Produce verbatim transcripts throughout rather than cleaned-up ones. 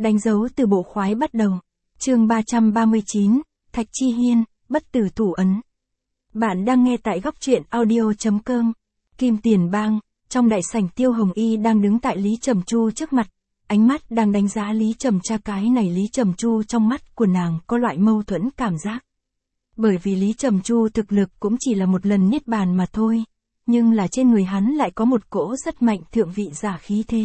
Đánh dấu từ bộ khoái bắt đầu. Chương ba trăm ba mươi chín, Thạch Chi Hiên, bất tử thủ ấn. Bạn đang nghe tại góc truyện audio chấm com. Kim Tiền Bang, trong đại sảnh Tiêu Hồng Y đang đứng tại Lý Trầm Chu trước mặt, ánh mắt đang đánh giá Lý Trầm cha cái này. Lý Trầm Chu trong mắt của nàng có loại mâu thuẫn cảm giác. Bởi vì Lý Trầm Chu thực lực cũng chỉ là một lần niết bàn mà thôi, nhưng là trên người hắn lại có một cỗ rất mạnh thượng vị giả khí thế.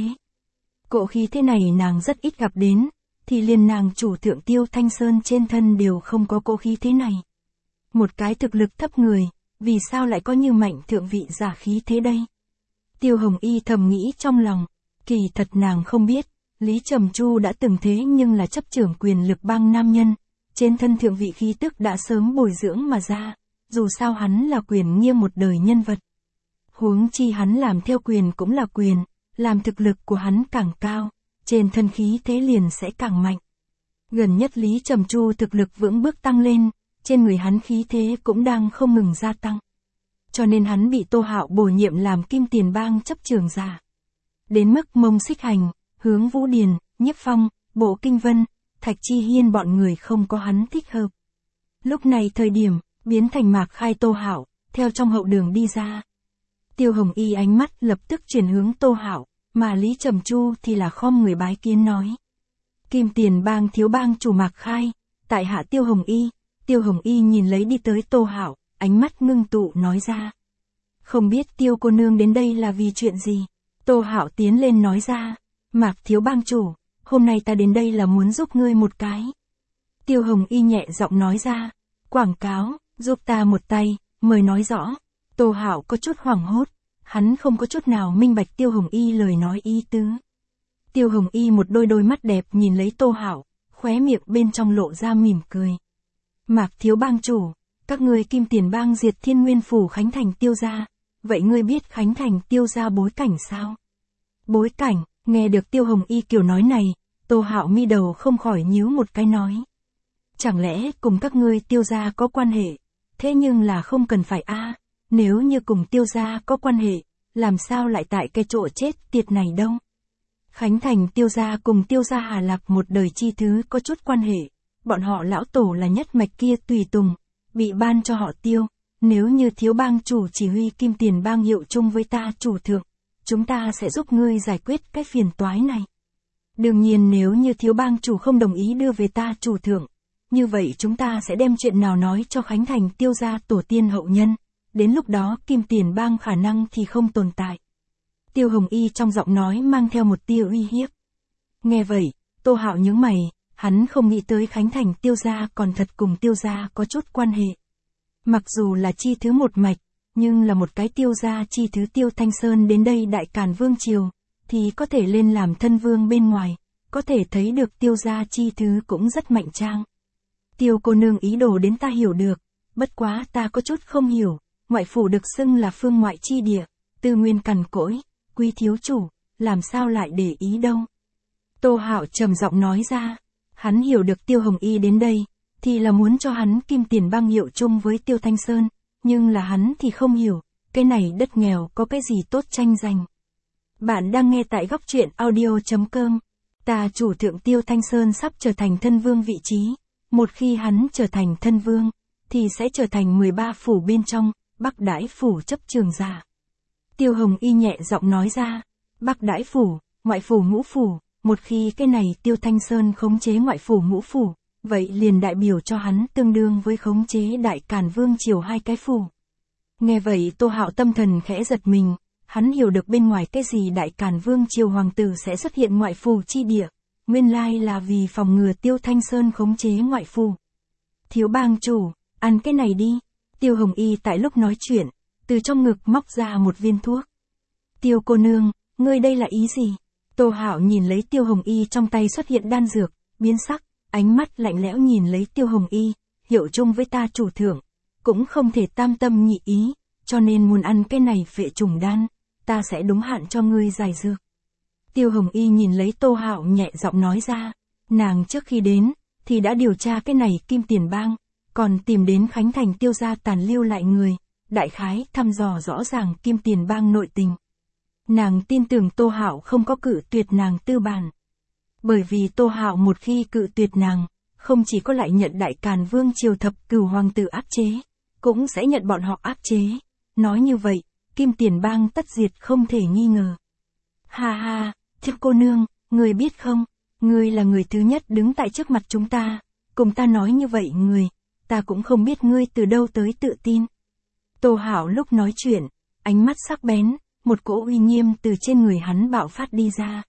Cỗ khí thế này nàng rất ít gặp đến, thì liền nàng chủ thượng Tiêu Thanh Sơn trên thân đều không có cỗ khí thế này. Một cái thực lực thấp người, vì sao lại có như mạnh thượng vị giả khí thế đây? Tiêu Hồng Y thầm nghĩ trong lòng, kỳ thật nàng không biết, Lý Trầm Chu đã từng thế nhưng là chấp trưởng quyền lực bang nam nhân, trên thân thượng vị khí tức đã sớm bồi dưỡng mà ra, dù sao hắn là quyền nghiêm một đời nhân vật. Huống chi hắn làm theo quyền cũng là quyền, làm thực lực của hắn càng cao, trên thân khí thế liền sẽ càng mạnh. Gần nhất Lý Trầm Chu thực lực vững bước tăng lên, trên người hắn khí thế cũng đang không ngừng gia tăng. Cho nên hắn bị Tô Hạo bổ nhiệm làm Kim Tiền Bang chấp trưởng giả. Đến mức Mông Xích Hành, Hướng Vũ Điền, Nhiếp Phong, Bộ Kinh Vân, Thạch Chi Hiên bọn người không có hắn thích hợp. Lúc này thời điểm, biến thành Mạc Khai Tô Hạo, theo trong hậu đường đi ra. Tiêu Hồng Y ánh mắt lập tức chuyển hướng Tô Hạo, mà Lý Trầm Chu thì là khom người bái kiến nói. Kim Tiền Bang thiếu bang chủ Mạc Khai, tại hạ Tiêu Hồng Y. Tiêu Hồng Y nhìn lấy đi tới Tô Hạo, ánh mắt ngưng tụ nói ra. Không biết Tiêu cô nương đến đây là vì chuyện gì? Tô Hạo tiến lên nói ra. Mạc thiếu bang chủ, hôm nay ta đến đây là muốn giúp ngươi một cái. Tiêu Hồng Y nhẹ giọng nói ra. Quảng cáo, giúp ta một tay, mời nói rõ. Tô Hạo có chút hoảng hốt, hắn không có chút nào minh bạch Tiêu Hồng Y lời nói ý tứ. Tiêu Hồng Y một đôi đôi mắt đẹp nhìn lấy Tô Hạo, khóe miệng bên trong lộ ra mỉm cười. Mạc thiếu bang chủ, các ngươi Kim Tiền Bang diệt Thiên Nguyên phủ Khánh Thành Tiêu gia, vậy ngươi biết Khánh Thành Tiêu gia bối cảnh sao? Bối cảnh, nghe được Tiêu Hồng Y kiểu nói này, Tô Hạo mi đầu không khỏi nhíu một cái nói. Chẳng lẽ cùng các ngươi Tiêu gia có quan hệ? Thế nhưng là không cần phải a, nếu như cùng Tiêu gia có quan hệ, làm sao lại tại cái chỗ chết tiệt này đâu? Khánh Thành Tiêu gia cùng Tiêu gia Hà Lạc một đời chi thứ có chút quan hệ, bọn họ lão tổ là nhất mạch kia tùy tùng, bị ban cho họ Tiêu, nếu như thiếu bang chủ chỉ huy Kim Tiền Bang hiệu chung với ta chủ thượng, chúng ta sẽ giúp ngươi giải quyết cái phiền toái này. Đương nhiên nếu như thiếu bang chủ không đồng ý đưa về ta chủ thượng, như vậy chúng ta sẽ đem chuyện nào nói cho Khánh Thành Tiêu gia tổ tiên hậu nhân, đến lúc đó Kim Tiền Bang khả năng thì không tồn tại. Tiêu Hồng Y trong giọng nói mang theo một tia uy hiếp. Nghe vậy, Tô Hạo nhướng mày, hắn không nghĩ tới Khánh Thành Tiêu gia còn thật cùng Tiêu gia có chút quan hệ. Mặc dù là chi thứ một mạch, nhưng là một cái Tiêu gia chi thứ Tiêu Thanh Sơn đến đây Đại Càn Vương Triều, thì có thể lên làm thân vương bên ngoài, có thể thấy được Tiêu gia chi thứ cũng rất mạnh trang. Tiêu cô nương ý đồ đến ta hiểu được, bất quá ta có chút không hiểu, ngoại phủ được xưng là phương ngoại chi địa, tư nguyên cằn cỗi, quý thiếu chủ, làm sao lại để ý đâu. Tô Hạo trầm giọng nói ra, hắn hiểu được Tiêu Hồng Y đến đây, thì là muốn cho hắn Kim Tiền Bang hiệu chung với Tiêu Thanh Sơn, nhưng là hắn thì không hiểu, cái này đất nghèo có cái gì tốt tranh giành. Bạn đang nghe tại góc truyện audio chấm com, ta chủ thượng Tiêu Thanh Sơn sắp trở thành thân vương vị trí, một khi hắn trở thành thân vương, thì sẽ trở thành mười ba phủ bên trong, Bắc Đãi phủ chấp trường giả. Tiêu Hồng Y nhẹ giọng nói ra, Bắc Đãi phủ, ngoại phủ ngũ phủ, một khi cái này Tiêu Thanh Sơn khống chế ngoại phủ ngũ phủ, vậy liền đại biểu cho hắn tương đương với khống chế Đại Càn Vương Triều hai cái phủ. Nghe vậy Tô Hạo tâm thần khẽ giật mình, hắn hiểu được bên ngoài cái gì Đại Càn Vương Triều hoàng tử sẽ xuất hiện ngoại phủ chi địa, nguyên lai là vì phòng ngừa Tiêu Thanh Sơn khống chế ngoại phủ. Thiếu bang chủ, ăn cái này đi. Tiêu Hồng Y tại lúc nói chuyện, từ trong ngực móc ra một viên thuốc. Tiêu cô nương, ngươi đây là ý gì? Tô Hạo nhìn lấy Tiêu Hồng Y trong tay xuất hiện đan dược, biến sắc, ánh mắt lạnh lẽo nhìn lấy Tiêu Hồng Y, hiệu chung với ta chủ thượng, cũng không thể tam tâm nhị ý, cho nên muốn ăn cái này phệ trùng đan, ta sẽ đúng hạn cho ngươi giải dược. Tiêu Hồng Y nhìn lấy Tô Hạo nhẹ giọng nói ra, nàng trước khi đến, thì đã điều tra cái này Kim Tiền Bang, còn tìm đến Khánh Thành Tiêu gia tàn lưu lại người, đại khái thăm dò rõ ràng Kim Tiền Bang nội tình. Nàng tin tưởng Tô Hạo không có cự tuyệt nàng tư bản. Bởi vì Tô Hạo một khi cự tuyệt nàng, không chỉ có lại nhận Đại Càn Vương triều thập cửu hoàng tử áp chế, cũng sẽ nhận bọn họ áp chế. Nói như vậy, Kim Tiền Bang tất diệt không thể nghi ngờ. Ha ha, thiếp cô nương, người biết không, người là người thứ nhất đứng tại trước mặt chúng ta, cùng ta nói như vậy người, ta cũng không biết ngươi từ đâu tới tự tin. Tô Hạo lúc nói chuyện, ánh mắt sắc bén, một cỗ uy nghiêm từ trên người hắn bạo phát đi ra.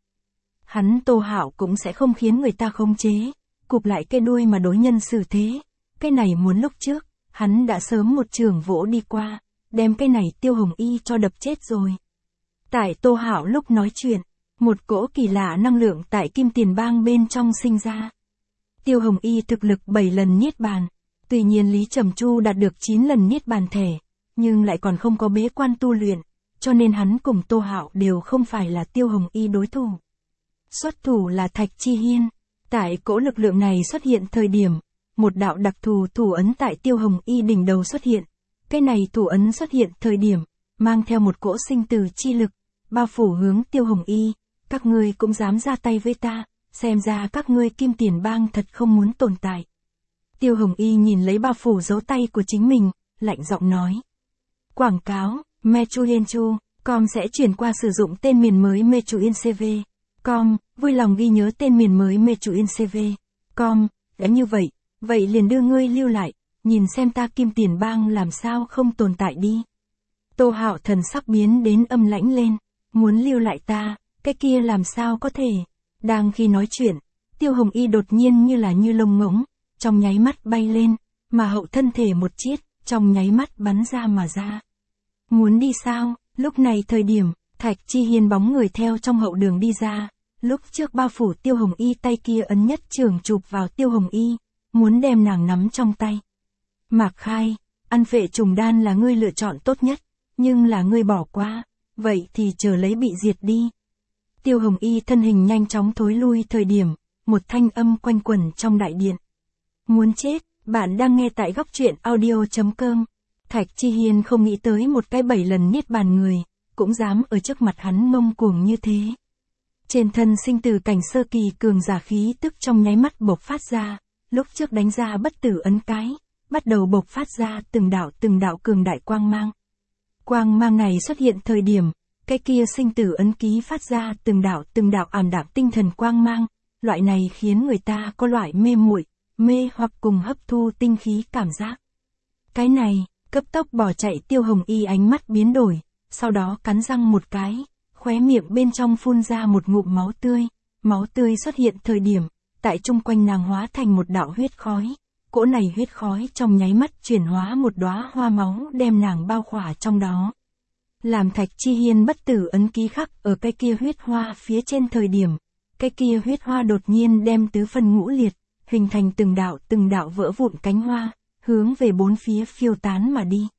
Hắn Tô Hạo cũng sẽ không khiến người ta khống chế, cụp lại cái đuôi mà đối nhân xử thế. Cái này muốn lúc trước, hắn đã sớm một trường vỗ đi qua, đem cái này Tiêu Hồng Y cho đập chết rồi. Tại Tô Hạo lúc nói chuyện, một cỗ kỳ lạ năng lượng tại Kim Tiền Bang bên trong sinh ra. Tiêu Hồng Y thực lực bảy lần niết bàn, tuy nhiên Lý Trầm Chu đạt được chín lần niết bàn thể, nhưng lại còn không có bế quan tu luyện, cho nên hắn cùng Tô Hạo đều không phải là Tiêu Hồng Y đối thủ. Xuất thủ là Thạch Chi Hiên. Tại cỗ lực lượng này xuất hiện thời điểm, một đạo đặc thù thủ ấn tại Tiêu Hồng Y đỉnh đầu xuất hiện. Cái này thủ ấn xuất hiện thời điểm, mang theo một cỗ sinh tử chi lực, bao phủ hướng Tiêu Hồng Y. Các ngươi cũng dám ra tay với ta, xem ra các ngươi Kim Tiền Bang thật không muốn tồn tại. Tiêu Hồng Y nhìn lấy bao phủ dấu tay của chính mình, lạnh giọng nói. Quảng cáo, Mechuyenchu, com sẽ chuyển qua sử dụng tên miền mới Mechuyencv. Com, vui lòng ghi nhớ tên miền mới Mechuyencv. Com, đã như vậy, vậy liền đưa ngươi lưu lại, nhìn xem ta Kim Tiền Bang làm sao không tồn tại đi. Tô Hạo thần sắc biến đến âm lãnh lên, muốn lưu lại ta, cái kia làm sao có thể. Đang khi nói chuyện, Tiêu Hồng Y đột nhiên như là như lông ngỗng, trong nháy mắt bay lên, mà hậu thân thể một chiết, trong nháy mắt bắn ra mà ra. Muốn đi sao? Lúc này thời điểm, Thạch Chi Hiên bóng người theo trong hậu đường đi ra, lúc trước bao phủ Tiêu Hồng Y tay kia ấn nhất trường chụp vào Tiêu Hồng Y, muốn đem nàng nắm trong tay. Mạc Khai, ăn phệ trùng đan là ngươi lựa chọn tốt nhất, nhưng là ngươi bỏ qua, vậy thì chờ lấy bị diệt đi. Tiêu Hồng Y thân hình nhanh chóng thối lui thời điểm, một thanh âm quanh quẩn trong đại điện. Muốn chết, bạn đang nghe tại góc truyện audio chấm com. Thạch Chi Hiên không nghĩ tới một cái bảy lần niết bàn người, cũng dám ở trước mặt hắn ngông cuồng như thế. Trên thân sinh tử cảnh sơ kỳ cường giả khí tức trong nháy mắt bộc phát ra, lúc trước đánh ra bất tử ấn cái, bắt đầu bộc phát ra từng đạo từng đạo cường đại quang mang. Quang mang này xuất hiện thời điểm, cái kia sinh tử ấn ký phát ra từng đạo từng đạo ảm đạm tinh thần quang mang, loại này khiến người ta có loại mê muội, mê hoặc cùng hấp thu tinh khí cảm giác. Cái này, cấp tốc bỏ chạy Tiêu Hồng Y ánh mắt biến đổi, sau đó cắn răng một cái, khóe miệng bên trong phun ra một ngụm máu tươi, máu tươi xuất hiện thời điểm, tại chung quanh nàng hóa thành một đạo huyết khói, cỗ này huyết khói trong nháy mắt chuyển hóa một đóa hoa máu đem nàng bao khỏa trong đó. Làm Thạch Chi Hiên bất tử ấn ký khắc ở cái kia huyết hoa phía trên thời điểm, cái kia huyết hoa đột nhiên đem tứ phân ngũ liệt, hình thành từng đạo từng đạo vỡ vụn cánh hoa, hướng về bốn phía phiêu tán mà đi.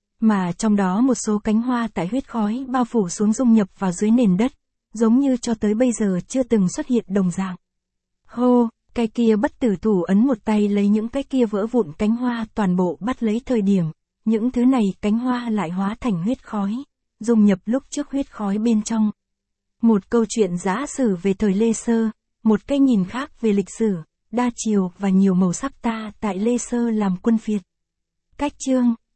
Mà trong đó một số cánh hoa tại huyết khói bao phủ xuống dung nhập vào dưới nền đất, giống như cho tới bây giờ chưa từng xuất hiện đồng dạng. Hô, cái kia bất tử thủ ấn một tay lấy những cái kia vỡ vụn cánh hoa toàn bộ bắt lấy thời điểm, những thứ này cánh hoa lại hóa thành huyết khói, dung nhập lúc trước huyết khói bên trong. Một câu chuyện giả sử về thời Lê Sơ, một cái nhìn khác về lịch sử, đa chiều và nhiều màu sắc ta tại Lê Sơ làm quân phiệt. Cách chương